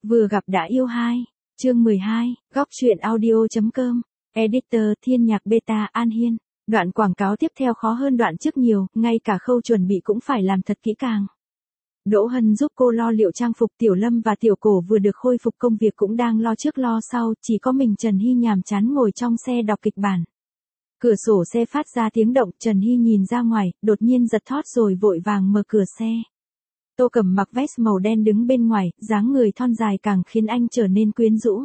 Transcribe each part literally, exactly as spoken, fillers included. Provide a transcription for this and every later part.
Vừa gặp đã yêu hai. Chương mười hai, góc truyện audio.com. Editor Thiên Nhạc Beta An Hiên. Đoạn quảng cáo tiếp theo khó hơn đoạn trước nhiều, ngay cả khâu chuẩn bị cũng phải làm thật kỹ càng. Đỗ Hân giúp cô lo liệu trang phục, Tiểu Lâm và Tiểu Cổ vừa được khôi phục công việc cũng đang lo trước lo sau, chỉ có mình Trần Hy nhàm chán ngồi trong xe đọc kịch bản. Cửa sổ xe phát ra tiếng động, Trần Hy nhìn ra ngoài, đột nhiên giật thót rồi vội vàng mở cửa xe. Tô Cẩm mặc vest màu đen đứng bên ngoài, dáng người thon dài càng khiến anh trở nên quyến rũ.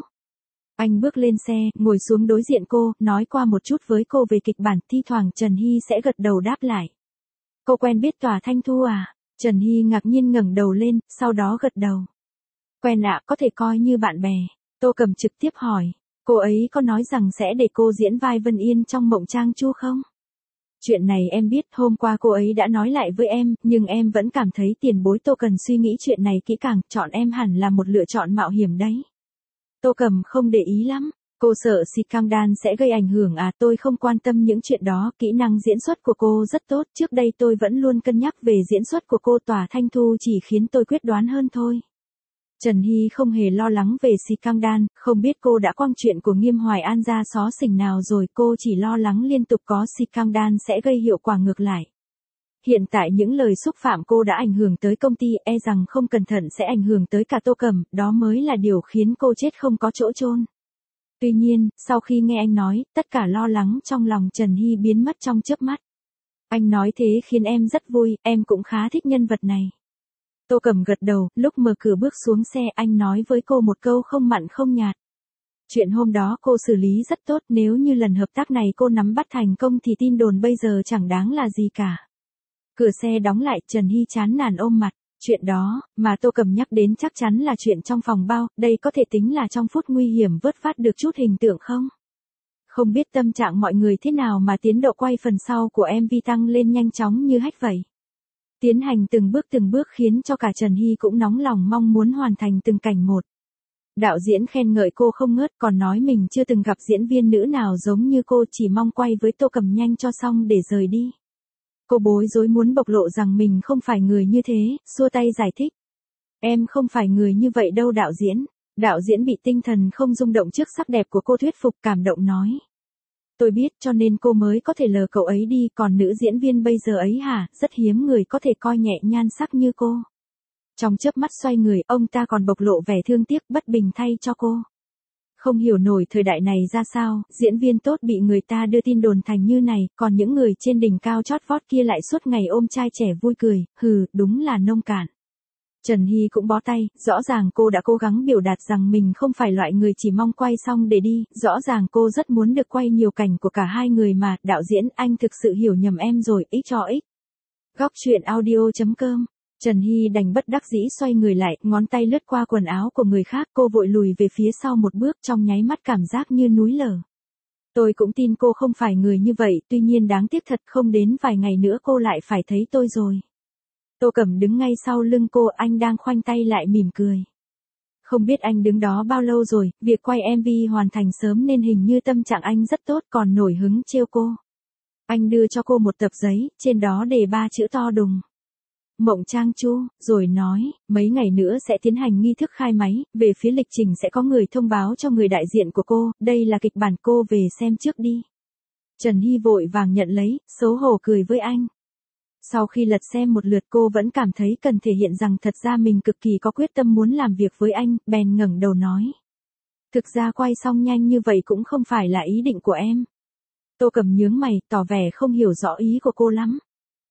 Anh bước lên xe, ngồi xuống đối diện cô, nói qua một chút với cô về kịch bản, thi thoảng Trần Hy sẽ gật đầu đáp lại. Cô quen biết Tòa Thanh Thu à? Trần Hy ngạc nhiên ngẩng đầu lên, sau đó gật đầu. Quen ạ, có thể coi như bạn bè. Tô Cẩm trực tiếp hỏi, cô ấy có nói rằng sẽ để cô diễn vai Vân Yên trong Mộng Trang Chu không? Chuyện này em biết, hôm qua cô ấy đã nói lại với em, nhưng em vẫn cảm thấy tiền bối Tô cần suy nghĩ chuyện này kỹ càng, chọn em hẳn là một lựa chọn mạo hiểm đấy. Tô Cẩm không để ý lắm, cô sợ scandal sẽ gây ảnh hưởng à, tôi không quan tâm những chuyện đó, kỹ năng diễn xuất của cô rất tốt, trước đây tôi vẫn luôn cân nhắc về diễn xuất của cô, Tòa Thanh Thu chỉ khiến tôi quyết đoán hơn thôi. Trần Hy không hề lo lắng về scandal, không biết cô đã quăng chuyện của Nghiêm Hoài An ra xó xỉnh nào rồi, cô chỉ lo lắng liên tục có scandal sẽ gây hiệu quả ngược lại. Hiện tại những lời xúc phạm cô đã ảnh hưởng tới công ty, e rằng không cẩn thận sẽ ảnh hưởng tới cả Tô Cẩm, đó mới là điều khiến cô chết không có chỗ chôn. Tuy nhiên, sau khi nghe anh nói, tất cả lo lắng trong lòng Trần Hy biến mất trong chớp mắt. Anh nói thế khiến em rất vui, em cũng khá thích nhân vật này. Tô Cẩm gật đầu, lúc mở cửa bước xuống xe anh nói với cô một câu không mặn không nhạt. Chuyện hôm đó cô xử lý rất tốt, nếu như lần hợp tác này cô nắm bắt thành công thì tin đồn bây giờ chẳng đáng là gì cả. Cửa xe đóng lại, Trần Hy chán nản ôm mặt. Chuyện đó, mà Tô Cẩm nhắc đến chắc chắn là chuyện trong phòng bao, đây có thể tính là trong phút nguy hiểm vớt vát được chút hình tượng không? Không biết tâm trạng mọi người thế nào mà tiến độ quay phần sau của em vê tăng lên nhanh chóng như hách vậy. Tiến hành từng bước từng bước khiến cho cả Trần Hy cũng nóng lòng mong muốn hoàn thành từng cảnh một. Đạo diễn khen ngợi cô không ngớt, còn nói mình chưa từng gặp diễn viên nữ nào giống như cô, chỉ mong quay với Tô Cẩm nhanh cho xong để rời đi. Cô bối rối muốn bộc lộ rằng mình không phải người như thế, xua tay giải thích. Em không phải người như vậy đâu đạo diễn. Đạo diễn bị tinh thần không rung động trước sắc đẹp của cô thuyết phục, cảm động nói. Tôi biết cho nên cô mới có thể lờ cậu ấy đi, còn nữ diễn viên bây giờ ấy hả, rất hiếm người có thể coi nhẹ nhan sắc như cô. Trong chớp mắt xoay người, ông ta còn bộc lộ vẻ thương tiếc bất bình thay cho cô. Không hiểu nổi thời đại này ra sao, diễn viên tốt bị người ta đưa tin đồn thành như này, còn những người trên đỉnh cao chót vót kia lại suốt ngày ôm trai trẻ vui cười, hừ, đúng là nông cạn. Trần Hy cũng bó tay, rõ ràng cô đã cố gắng biểu đạt rằng mình không phải loại người chỉ mong quay xong để đi, rõ ràng cô rất muốn được quay nhiều cảnh của cả hai người mà, đạo diễn anh thực sự hiểu nhầm em rồi, ích cho ích. Góc truyện audio.com. Trần Hy đành bất đắc dĩ xoay người lại, ngón tay lướt qua quần áo của người khác, cô vội lùi về phía sau một bước, trong nháy mắt cảm giác như núi lở. Tôi cũng tin cô không phải người như vậy, tuy nhiên đáng tiếc thật, không đến vài ngày nữa cô lại phải thấy tôi rồi. Tô Cẩm đứng ngay sau lưng cô, anh đang khoanh tay lại mỉm cười. Không biết anh đứng đó bao lâu rồi, việc quay em vê hoàn thành sớm nên hình như tâm trạng anh rất tốt, còn nổi hứng trêu cô. Anh đưa cho cô một tập giấy, trên đó đề ba chữ to đùng. Mộng Trang Chu, rồi nói, mấy ngày nữa sẽ tiến hành nghi thức khai máy, về phía lịch trình sẽ có người thông báo cho người đại diện của cô, đây là kịch bản, cô về xem trước đi. Trần Hy vội vàng nhận lấy, xấu hổ cười với anh. Sau khi lật xem một lượt cô vẫn cảm thấy cần thể hiện rằng thật ra mình cực kỳ có quyết tâm muốn làm việc với anh, bèn ngẩng đầu nói. Thực ra quay xong nhanh như vậy cũng không phải là ý định của em. Tô Cẩm nhướng mày, tỏ vẻ không hiểu rõ ý của cô lắm.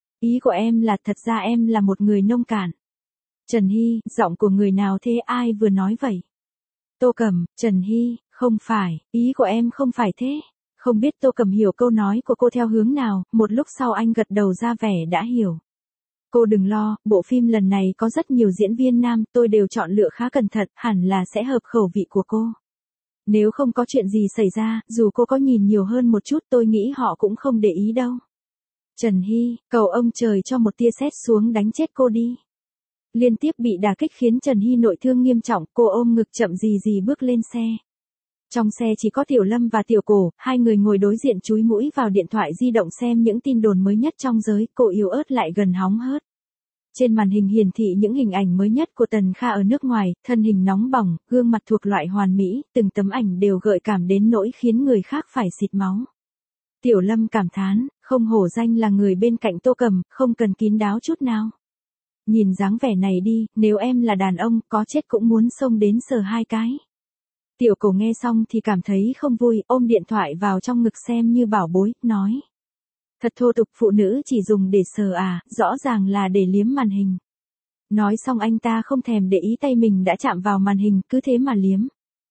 Ý của em là thật ra em là một người nông cạn. Trần Hy, giọng của người nào thế, ai vừa nói vậy? Tô Cẩm, Trần Hy, không phải, ý của em không phải thế. Không biết Tô Cẩm hiểu câu nói của cô theo hướng nào, một lúc sau anh gật đầu ra vẻ đã hiểu. Cô đừng lo, bộ phim lần này có rất nhiều diễn viên nam, tôi đều chọn lựa khá cẩn thận, hẳn là sẽ hợp khẩu vị của cô. Nếu không có chuyện gì xảy ra, dù cô có nhìn nhiều hơn một chút tôi nghĩ họ cũng không để ý đâu. Trần Hy, cầu ông trời cho một tia sét xuống đánh chết cô đi. Liên tiếp bị đả kích khiến Trần Hy nội thương nghiêm trọng, cô ôm ngực chậm gì gì bước lên xe. Trong xe chỉ có Tiểu Lâm và Tiểu Cổ, hai người ngồi đối diện chúi mũi vào điện thoại di động xem những tin đồn mới nhất trong giới, cô yếu ớt lại gần hóng hớt. Trên màn hình hiển thị những hình ảnh mới nhất của Tần Kha ở nước ngoài, thân hình nóng bỏng, gương mặt thuộc loại hoàn mỹ, từng tấm ảnh đều gợi cảm đến nỗi khiến người khác phải xịt máu. Tiểu Lâm cảm thán, không hổ danh là người bên cạnh Tô Cầm, không cần kín đáo chút nào. Nhìn dáng vẻ này đi, nếu em là đàn ông, có chết cũng muốn xông đến sờ hai cái. Tiểu Cổ nghe xong thì cảm thấy không vui, ôm điện thoại vào trong ngực xem như bảo bối, nói. Thật thô tục, phụ nữ chỉ dùng để sờ à, rõ ràng là để liếm màn hình. Nói xong anh ta không thèm để ý tay mình đã chạm vào màn hình, cứ thế mà liếm.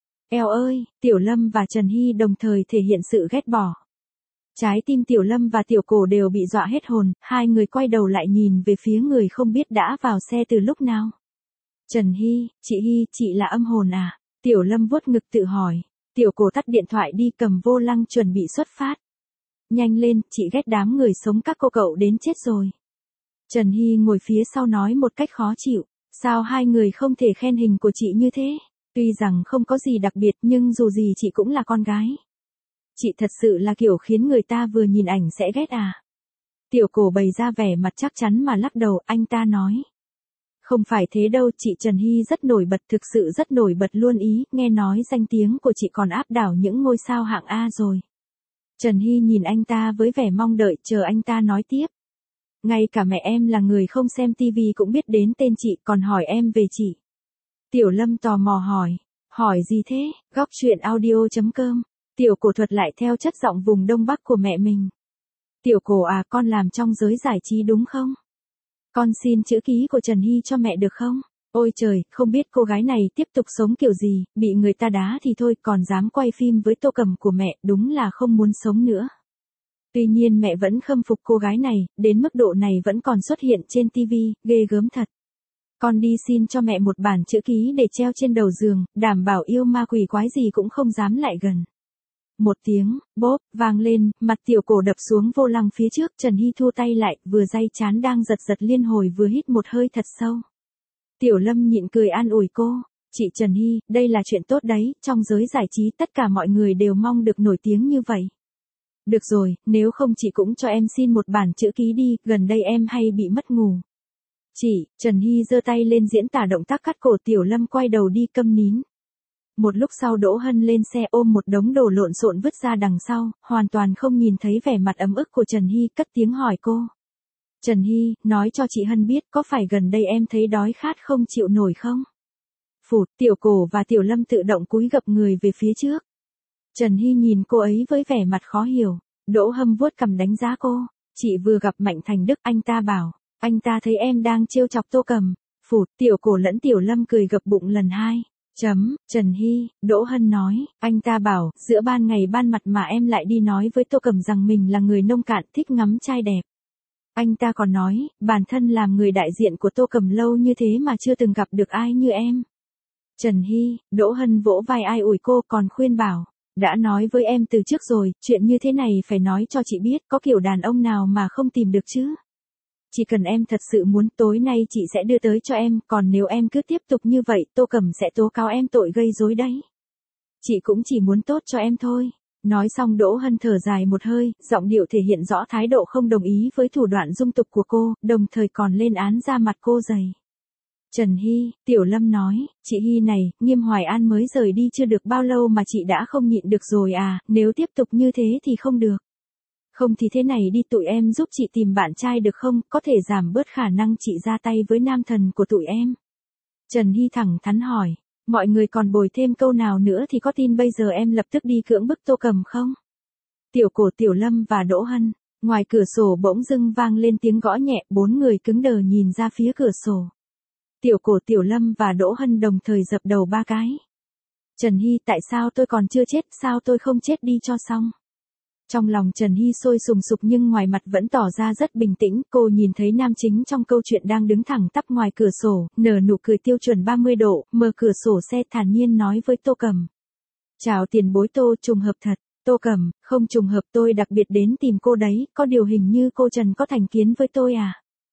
Eo ơi, Tiểu Lâm và Trần Hy đồng thời thể hiện sự ghét bỏ. Trái tim Tiểu Lâm và Tiểu Cổ đều bị dọa hết hồn, hai người quay đầu lại nhìn về phía người không biết đã vào xe từ lúc nào. Trần Hy, chị Hy, chị là âm hồn à? Tiểu Lâm vuốt ngực tự hỏi. Tiểu Cổ tắt điện thoại đi, cầm vô lăng chuẩn bị xuất phát. Nhanh lên, chị ghét đám người sống các cô cậu đến chết rồi. Trần Hy ngồi phía sau nói một cách khó chịu. Sao hai người không thể khen hình của chị như thế? Tuy rằng không có gì đặc biệt nhưng dù gì chị cũng là con gái. Chị thật sự là kiểu khiến người ta vừa nhìn ảnh sẽ ghét à? Tiểu Cổ bày ra vẻ mặt chắc chắn mà lắc đầu, anh ta nói. Không phải thế đâu, chị Trần Hy rất nổi bật, thực sự rất nổi bật luôn ý, nghe nói danh tiếng của chị còn áp đảo những ngôi sao hạng A rồi. Trần Hy nhìn anh ta với vẻ mong đợi, chờ anh ta nói tiếp. Ngay cả mẹ em là người không xem tivi cũng biết đến tên chị, còn hỏi em về chị. Tiểu Lâm tò mò hỏi. Hỏi gì thế? Góc truyện audio chấm com. Tiểu Cổ thuật lại theo chất giọng vùng Đông Bắc của mẹ mình. Tiểu Cổ à, con làm trong giới giải trí đúng không? Con xin chữ ký của Trần Hy cho mẹ được không? Ôi trời, không biết cô gái này tiếp tục sống kiểu gì, bị người ta đá thì thôi, còn dám quay phim với Tô Cầm của mẹ, đúng là không muốn sống nữa. Tuy nhiên mẹ vẫn khâm phục cô gái này, đến mức độ này vẫn còn xuất hiện trên tivi, ghê gớm thật. Con đi xin cho mẹ một bản chữ ký để treo trên đầu giường, đảm bảo yêu ma quỷ quái gì cũng không dám lại gần. Một tiếng, bốp, vang lên, mặt Tiểu Cổ đập xuống vô lăng phía trước, Trần Hy thu tay lại, vừa day chán đang giật giật liên hồi vừa hít một hơi thật sâu. Tiểu Lâm nhịn cười an ủi cô, chị Trần Hy, đây là chuyện tốt đấy, trong giới giải trí tất cả mọi người đều mong được nổi tiếng như vậy. Được rồi, nếu không chị cũng cho em xin một bản chữ ký đi, gần đây em hay bị mất ngủ. Chị, Trần Hy giơ tay lên diễn tả động tác cắt cổ, Tiểu Lâm quay đầu đi câm nín. Một lúc sau Đỗ Hân lên xe ôm một đống đồ lộn xộn vứt ra đằng sau, hoàn toàn không nhìn thấy vẻ mặt ấm ức của Trần Hy, cất tiếng hỏi cô. Trần Hy, nói cho chị Hân biết, có phải gần đây em thấy đói khát không chịu nổi không? Phụt, Tiểu Cổ và Tiểu Lâm tự động cúi gập người về phía trước. Trần Hy nhìn cô ấy với vẻ mặt khó hiểu. Đỗ Hâm vuốt cằm đánh giá cô. Chị vừa gặp Mạnh Thành Đức, anh ta bảo, anh ta thấy em đang trêu chọc Tô Cầm. Phụt, Tiểu Cổ lẫn Tiểu Lâm cười gập bụng lần hai. Chấm, Trần Hy, Đỗ Hân nói, anh ta bảo, giữa ban ngày ban mặt mà em lại đi nói với Tô Cầm rằng mình là người nông cạn thích ngắm trai đẹp. Anh ta còn nói, bản thân làm người đại diện của Tô Cầm lâu như thế mà chưa từng gặp được ai như em. Trần Hy, Đỗ Hân vỗ vai ai ủi cô, còn khuyên bảo, đã nói với em từ trước rồi, chuyện như thế này phải nói cho chị biết, có kiểu đàn ông nào mà không tìm được chứ. Chỉ cần em thật sự muốn, tối nay chị sẽ đưa tới cho em, còn nếu em cứ tiếp tục như vậy, Tô Cầm sẽ tố cáo em tội gây rối đấy. Chị cũng chỉ muốn tốt cho em thôi. Nói xong Đỗ Hân thở dài một hơi, giọng điệu thể hiện rõ thái độ không đồng ý với thủ đoạn dung tục của cô, đồng thời còn lên án ra mặt cô dày. Trần Hy, Tiểu Lâm nói, chị Hy này, Nghiêm Hoài An mới rời đi chưa được bao lâu mà chị đã không nhịn được rồi à, nếu tiếp tục như thế thì không được. Không thì thế này đi, tụi em giúp chị tìm bạn trai được không, có thể giảm bớt khả năng chị ra tay với nam thần của tụi em. Trần Hy thẳng thắn hỏi, mọi người còn bồi thêm câu nào nữa thì có tin bây giờ em lập tức đi cưỡng bức Tô Cầm không? Tiểu Cổ, Tiểu Lâm và Đỗ Hân, ngoài cửa sổ bỗng dưng vang lên tiếng gõ nhẹ, bốn người cứng đờ nhìn ra phía cửa sổ. Tiểu Cổ, Tiểu Lâm và Đỗ Hân đồng thời dập đầu ba cái. Trần Hy, tại sao tôi còn chưa chết, sao tôi không chết đi cho xong? Trong lòng Trần Hy sôi sùng sục nhưng ngoài mặt vẫn tỏ ra rất bình tĩnh, cô nhìn thấy nam chính trong câu chuyện đang đứng thẳng tắp ngoài cửa sổ, nở nụ cười tiêu chuẩn ba mươi độ, mở cửa sổ xe thản nhiên nói với Tô Cầm. Chào tiền bối Tô, trùng hợp thật. Tô Cầm, không trùng hợp, tôi đặc biệt đến tìm cô đấy, có điều hình như cô Trần có thành kiến với tôi à?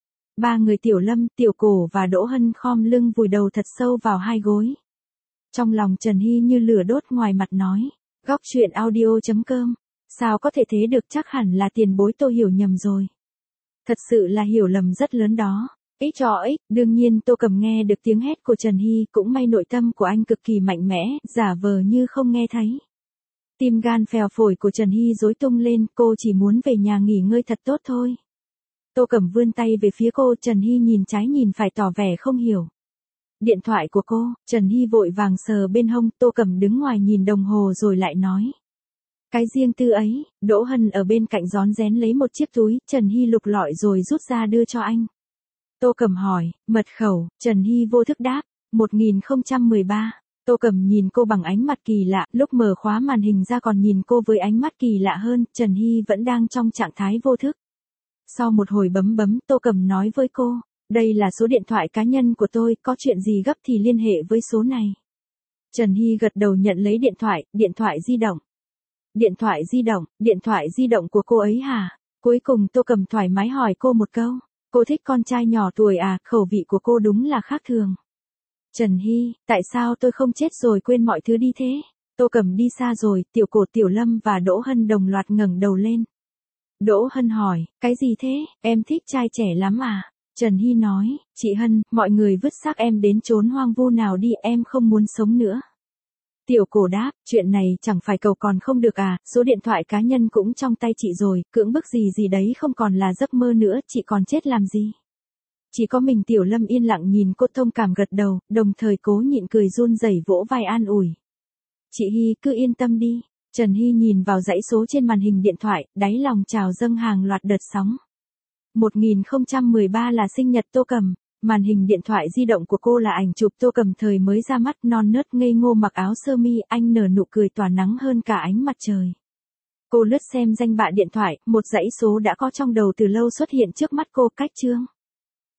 Ba người Tiểu Lâm, Tiểu Cổ và Đỗ Hân khom lưng vùi đầu thật sâu vào hai gối. Trong lòng Trần Hy như lửa đốt, ngoài mặt nói, góc truyện audio chấm com. Sao có thể thế được, chắc hẳn là tiền bối Tô hiểu nhầm rồi. Thật sự là hiểu lầm rất lớn đó. Ích cho ích, đương nhiên Tô Cầm nghe được tiếng hét của Trần Hy, cũng may nội tâm của anh cực kỳ mạnh mẽ, giả vờ như không nghe thấy. Tim gan phèo phổi của Trần Hy rối tung lên, cô chỉ muốn về nhà nghỉ ngơi thật tốt thôi. Tô Cầm vươn tay về phía cô, Trần Hy nhìn trái nhìn phải tỏ vẻ không hiểu. Điện thoại của cô, Trần Hy vội vàng sờ bên hông, Tô Cầm đứng ngoài nhìn đồng hồ rồi lại nói. Cái riêng tư ấy, Đỗ Hân ở bên cạnh rón rén lấy một chiếc túi, Trần Hy lục lọi rồi rút ra đưa cho anh. Tô Cầm hỏi, mật khẩu, Trần Hy vô thức đáp, một nghìn không trăm mười ba. Tô Cầm nhìn cô bằng ánh mắt kỳ lạ, lúc mở khóa màn hình ra còn nhìn cô với ánh mắt kỳ lạ hơn, Trần Hy vẫn đang trong trạng thái vô thức. Sau một hồi bấm bấm, Tô Cầm nói với cô, đây là số điện thoại cá nhân của tôi, có chuyện gì gấp thì liên hệ với số này. Trần Hy gật đầu nhận lấy điện thoại, điện thoại di động. Điện thoại di động, điện thoại di động của cô ấy hả? Cuối cùng Tô Cầm thoải mái hỏi cô một câu, cô thích con trai nhỏ tuổi à, khẩu vị của cô đúng là khác thường. Trần Hy, tại sao tôi không chết rồi quên mọi thứ đi thế? Tô Cầm đi xa rồi, Tiểu Cổ Tiểu Lâm và Đỗ Hân đồng loạt ngẩng đầu lên. Đỗ Hân hỏi, cái gì thế, em thích trai trẻ lắm à? Trần Hy nói, chị Hân, mọi người vứt xác em đến chốn hoang vu nào đi, em không muốn sống nữa. Tiểu Cổ đáp, chuyện này chẳng phải cầu còn không được à, số điện thoại cá nhân cũng trong tay chị rồi, cưỡng bức gì gì đấy không còn là giấc mơ nữa, chị còn chết làm gì. Chỉ có mình Tiểu Lâm yên lặng nhìn cô, thông cảm gật đầu, đồng thời cố nhịn cười run rẩy vỗ vai an ủi. Chị Hy cứ yên tâm đi. Trần Hy nhìn vào dãy số trên màn hình điện thoại, đáy lòng trào dâng hàng loạt đợt sóng. một nghìn không trăm mười ba là sinh nhật Tô Cầm, màn hình điện thoại di động của cô là ảnh chụp Tô Cầm thời mới ra mắt non nớt ngây ngô mặc áo sơ mi, anh nở nụ cười tỏa nắng hơn cả ánh mặt trời. Cô lướt xem danh bạ điện thoại, một dãy số đã có trong đầu từ lâu xuất hiện trước mắt cô, cách chương.